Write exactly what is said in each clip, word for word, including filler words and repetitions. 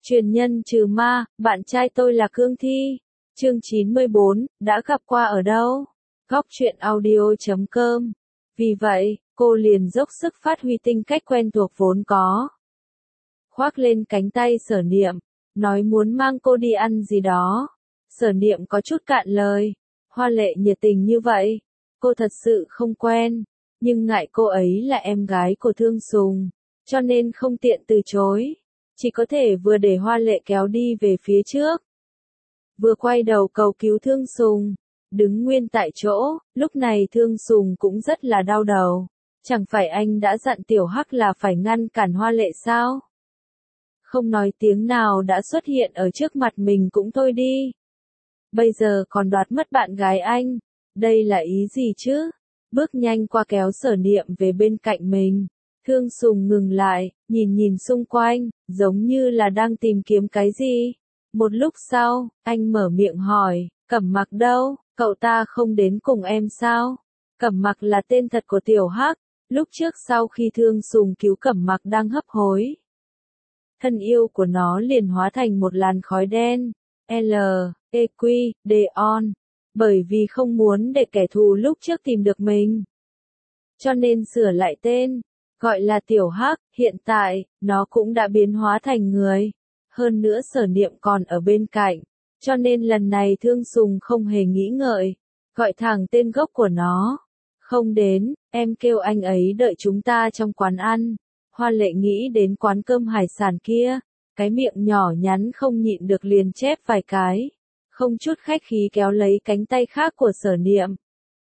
Truyền nhân trừ ma, bạn trai tôi là Cương Thi. Chương chín mươi bốn, đã gặp qua ở đâu? Góc truyện audio chấm com. Vì vậy, cô liền dốc sức phát huy tinh cách quen thuộc vốn có. Khoác lên cánh tay Sở Niệm, nói muốn mang cô đi ăn gì đó. Sở Niệm có chút cạn lời. Hoa Lệ nhiệt tình như vậy, cô thật sự không quen, nhưng ngại cô ấy là em gái của Thương Sùng, cho nên không tiện từ chối. Chỉ có thể vừa để Hoa Lệ kéo đi về phía trước, vừa quay đầu cầu cứu Thương Sùng, đứng nguyên tại chỗ. Lúc này Thương Sùng cũng rất là đau đầu. Chẳng phải anh đã dặn Tiểu Hắc là phải ngăn cản Hoa Lệ sao? Không nói tiếng nào đã xuất hiện ở trước mặt mình cũng thôi đi. Bây giờ còn đoạt mất bạn gái anh. Đây là ý gì chứ? Bước nhanh qua kéo Sở Niệm về bên cạnh mình. Thương Sùng ngừng lại, nhìn nhìn xung quanh, giống như là đang tìm kiếm cái gì. Một lúc sau, anh mở miệng hỏi, Cẩm Mặc đâu, cậu ta không đến cùng em sao? Cẩm Mặc là tên thật của Tiểu Hắc. Lúc trước sau khi Thương Sùng cứu Cẩm Mặc đang hấp hối, thân yêu của nó liền hóa thành một làn khói đen. L, E, Q, D, on. Bởi vì không muốn để kẻ thù lúc trước tìm được mình, cho nên sửa lại tên, gọi là Tiểu Hắc. Hiện tại, nó cũng đã biến hóa thành người. Hơn nữa Sở Niệm còn ở bên cạnh, cho nên lần này Thương Sùng không hề nghĩ ngợi, gọi thẳng tên gốc của nó. Không đến, em kêu anh ấy đợi chúng ta trong quán ăn. Hoa Lệ nghĩ đến quán cơm hải sản kia, cái miệng nhỏ nhắn không nhịn được liền chép vài cái, không chút khách khí kéo lấy cánh tay khác của Sở Niệm.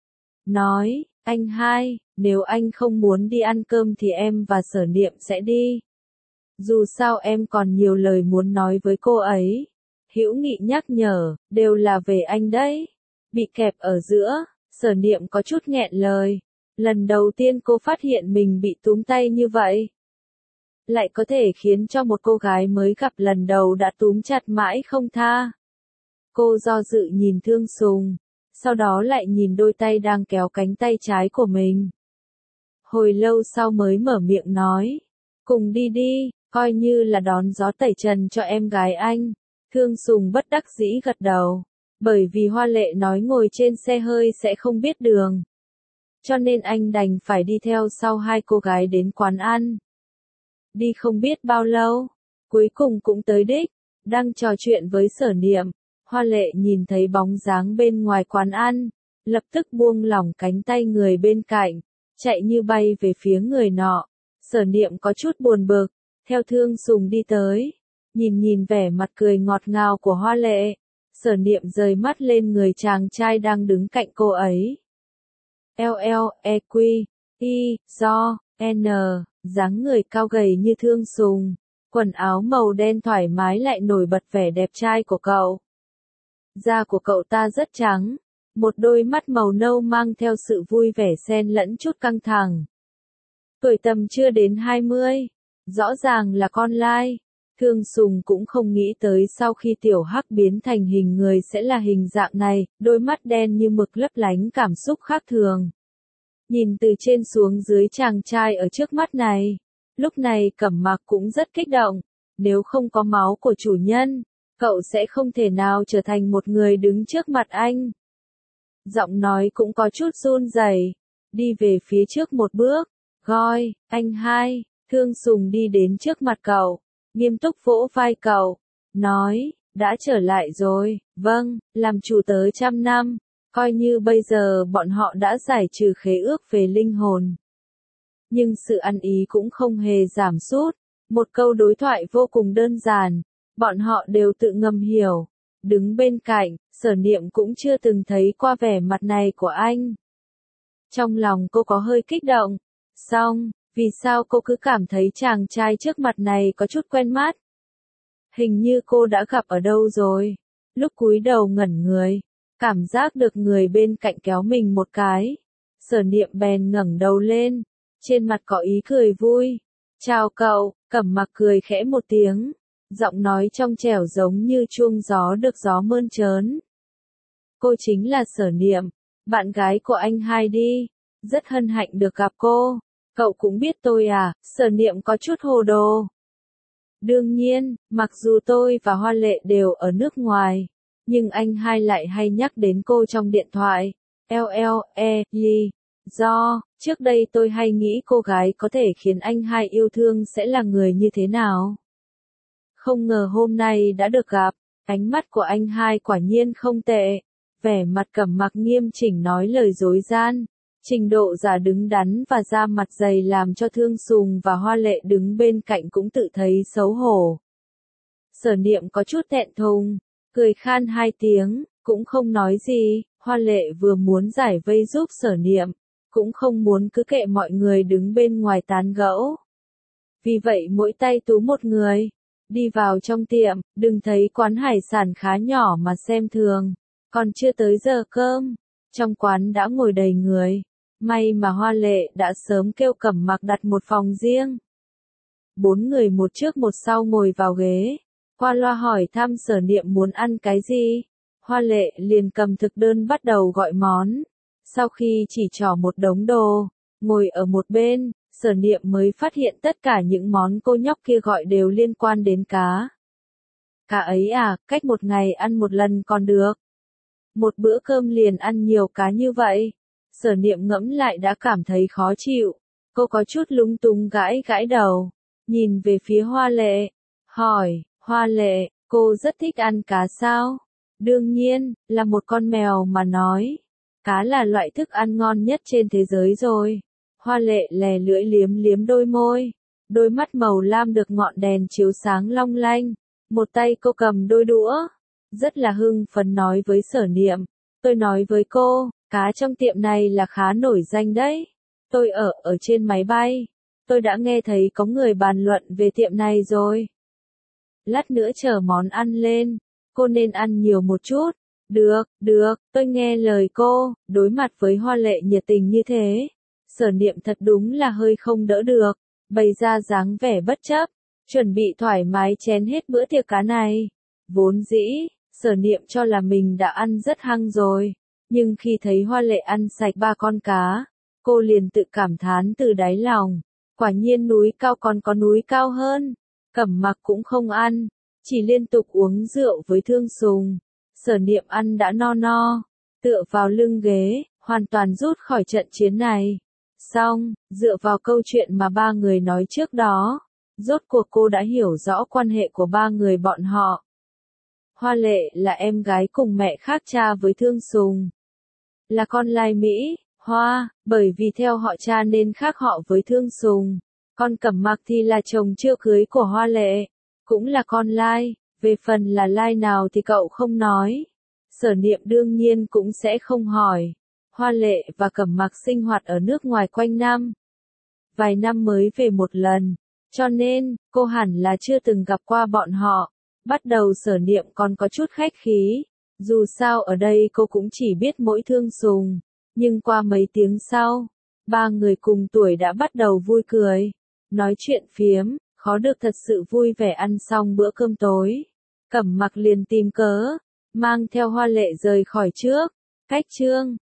Nói, anh hai, nếu anh không muốn đi ăn cơm thì em và Sở Niệm sẽ đi. Dù sao em còn nhiều lời muốn nói với cô ấy. Hữu Nghị nhắc nhở, đều là về anh đấy. Bị kẹp ở giữa, Sở Niệm có chút nghẹn lời. Lần đầu tiên cô phát hiện mình bị túm tay như vậy. Lại có thể khiến cho một cô gái mới gặp lần đầu đã túm chặt mãi không tha. Cô do dự nhìn Thương Sùng, sau đó lại nhìn đôi tay đang kéo cánh tay trái của mình. Hồi lâu sau mới mở miệng nói, cùng đi đi, coi như là đón gió tẩy trần cho em gái anh. Thương Sùng bất đắc dĩ gật đầu, bởi vì Hoa Lệ nói ngồi trên xe hơi sẽ không biết đường, cho nên anh đành phải đi theo sau hai cô gái đến quán ăn. Đi không biết bao lâu, cuối cùng cũng tới đích. Đang trò chuyện với Sở Niệm, Hoa Lệ nhìn thấy bóng dáng bên ngoài quán ăn, lập tức buông lỏng cánh tay người bên cạnh, chạy như bay về phía người nọ. Sở Niệm có chút buồn bực, theo Thương Sùng đi tới, nhìn nhìn vẻ mặt cười ngọt ngào của Hoa Lệ. Sở Niệm rời mắt lên người chàng trai đang đứng cạnh cô ấy. L, E, Q, I, do, N, dáng người cao gầy như Thương Sùng, quần áo màu đen thoải mái lại nổi bật vẻ đẹp trai của cậu. Da của cậu ta rất trắng, một đôi mắt màu nâu mang theo sự vui vẻ xen lẫn chút căng thẳng. Tuổi tầm chưa đến hai mươi, rõ ràng là con lai. Thương Sùng cũng không nghĩ tới sau khi Tiểu Hắc biến thành hình người sẽ là hình dạng này, đôi mắt đen như mực lấp lánh cảm xúc khác thường. Nhìn từ trên xuống dưới chàng trai ở trước mắt này, lúc này Cẩm Mặc cũng rất kích động. Nếu không có máu của chủ nhân, cậu sẽ không thể nào trở thành một người đứng trước mặt anh. Giọng nói cũng có chút run rẩy, đi về phía trước một bước, gọi, anh hai. Thương Sùng đi đến trước mặt cậu, nghiêm túc vỗ vai cậu, nói, đã trở lại rồi. Vâng, làm chủ tới trăm năm, coi như bây giờ bọn họ đã giải trừ khế ước về linh hồn. Nhưng sự ăn ý cũng không hề giảm sút. Một câu đối thoại vô cùng đơn giản, bọn họ đều tự ngầm hiểu. Đứng bên cạnh, Sở Niệm cũng chưa từng thấy qua vẻ mặt này của anh. Trong lòng cô có hơi kích động. Xong, vì sao cô cứ cảm thấy chàng trai trước mặt này có chút quen mắt? Hình như cô đã gặp ở đâu rồi. Lúc cúi đầu ngẩn người, cảm giác được người bên cạnh kéo mình một cái. Sở Niệm bèn ngẩng đầu lên, trên mặt có ý cười vui. Chào cậu. Cẩm Mặc cười khẽ một tiếng, giọng nói trong trẻo giống như chuông gió được gió mơn trớn. Cô chính là Sở Niệm, bạn gái của anh hai đi. Rất hân hạnh được gặp cô. Cậu cũng biết tôi à? Sở Niệm có chút hồ đồ. Đương nhiên, mặc dù tôi và Hoa Lệ đều ở nước ngoài, nhưng anh hai lại hay nhắc đến cô trong điện thoại. lờ lý do, trước đây tôi hay nghĩ cô gái có thể khiến anh hai yêu thương sẽ là người như thế nào. Không ngờ hôm nay đã được gặp, ánh mắt của anh hai quả nhiên không tệ. Vẻ mặt Cẩm Mặc nghiêm chỉnh nói lời dối gian, trình độ giả đứng đắn và da mặt dày làm cho Thương Sùng và Hoa Lệ đứng bên cạnh cũng tự thấy xấu hổ. Sở Niệm có chút thẹn thùng, cười khan hai tiếng, cũng không nói gì. Hoa Lệ vừa muốn giải vây giúp Sở Niệm, cũng không muốn cứ kệ mọi người đứng bên ngoài tán gẫu. Vì vậy mỗi tay tú một người, đi vào trong tiệm, đừng thấy quán hải sản khá nhỏ mà xem thường. Còn chưa tới giờ cơm, trong quán đã ngồi đầy người. May mà Hoa Lệ đã sớm kêu Cẩm Mặc đặt một phòng riêng. Bốn người một trước một sau ngồi vào ghế, qua loa hỏi thăm Sở Niệm muốn ăn cái gì. Hoa Lệ liền cầm thực đơn bắt đầu gọi món. Sau khi chỉ trỏ một đống đồ, ngồi ở một bên, Sở Niệm mới phát hiện tất cả những món cô nhóc kia gọi đều liên quan đến cá. Cá ấy à, cách một ngày ăn một lần còn được. Một bữa cơm liền ăn nhiều cá như vậy. Sở Niệm ngẫm lại đã cảm thấy khó chịu. Cô có chút lúng túng gãi gãi đầu, nhìn về phía Hoa Lệ, hỏi, Hoa Lệ, cô rất thích ăn cá sao? Đương nhiên, là một con mèo mà nói. Cá là loại thức ăn ngon nhất trên thế giới rồi. Hoa Lệ lè lưỡi liếm liếm đôi môi. Đôi mắt màu lam được ngọn đèn chiếu sáng long lanh. Một tay cô cầm đôi đũa. Rất là hưng phấn nói với Sở Niệm. Tôi nói với cô, cá trong tiệm này là khá nổi danh đấy. Tôi ở ở trên máy bay. Tôi đã nghe thấy có người bàn luận về tiệm này rồi. Lát nữa chờ món ăn lên, cô nên ăn nhiều một chút. Được, được, tôi nghe lời cô. Đối mặt với Hoa Lệ nhiệt tình như thế, Sở Niệm thật đúng là hơi không đỡ được, bày ra dáng vẻ bất chấp, chuẩn bị thoải mái chén hết bữa tiệc cá này. Vốn dĩ, Sở Niệm cho là mình đã ăn rất hăng rồi, nhưng khi thấy Hoa Lệ ăn sạch ba con cá, cô liền tự cảm thán từ đáy lòng. Quả nhiên núi cao còn có núi cao hơn. Cẩm Mặc cũng không ăn, chỉ liên tục uống rượu với Thương Sùng. Sở Niệm ăn đã no no, tựa vào lưng ghế, hoàn toàn rút khỏi trận chiến này. Xong, dựa vào câu chuyện mà ba người nói trước đó, rốt cuộc cô đã hiểu rõ quan hệ của ba người bọn họ. Hoa Lệ là em gái cùng mẹ khác cha với Thương Sùng. Là con lai Mỹ, Hoa, bởi vì theo họ cha nên khác họ với Thương Sùng. Con Cẩm Mặc thì là chồng chưa cưới của Hoa Lệ, cũng là con lai, về phần là lai nào thì cậu không nói. Sở Niệm đương nhiên cũng sẽ không hỏi. Hoa Lệ và Cẩm Mặc sinh hoạt ở nước ngoài quanh năm. Vài năm mới về một lần, cho nên, cô hẳn là chưa từng gặp qua bọn họ. Bắt đầu Sở Niệm còn có chút khách khí, dù sao ở đây cô cũng chỉ biết mỗi Thương Sùng, nhưng qua mấy tiếng sau, ba người cùng tuổi đã bắt đầu vui cười, nói chuyện phiếm, khó được thật sự vui vẻ. Ăn xong bữa cơm tối, Cẩm Mặc liền tìm cớ, mang theo Hoa Lệ rời khỏi trước, cách chương.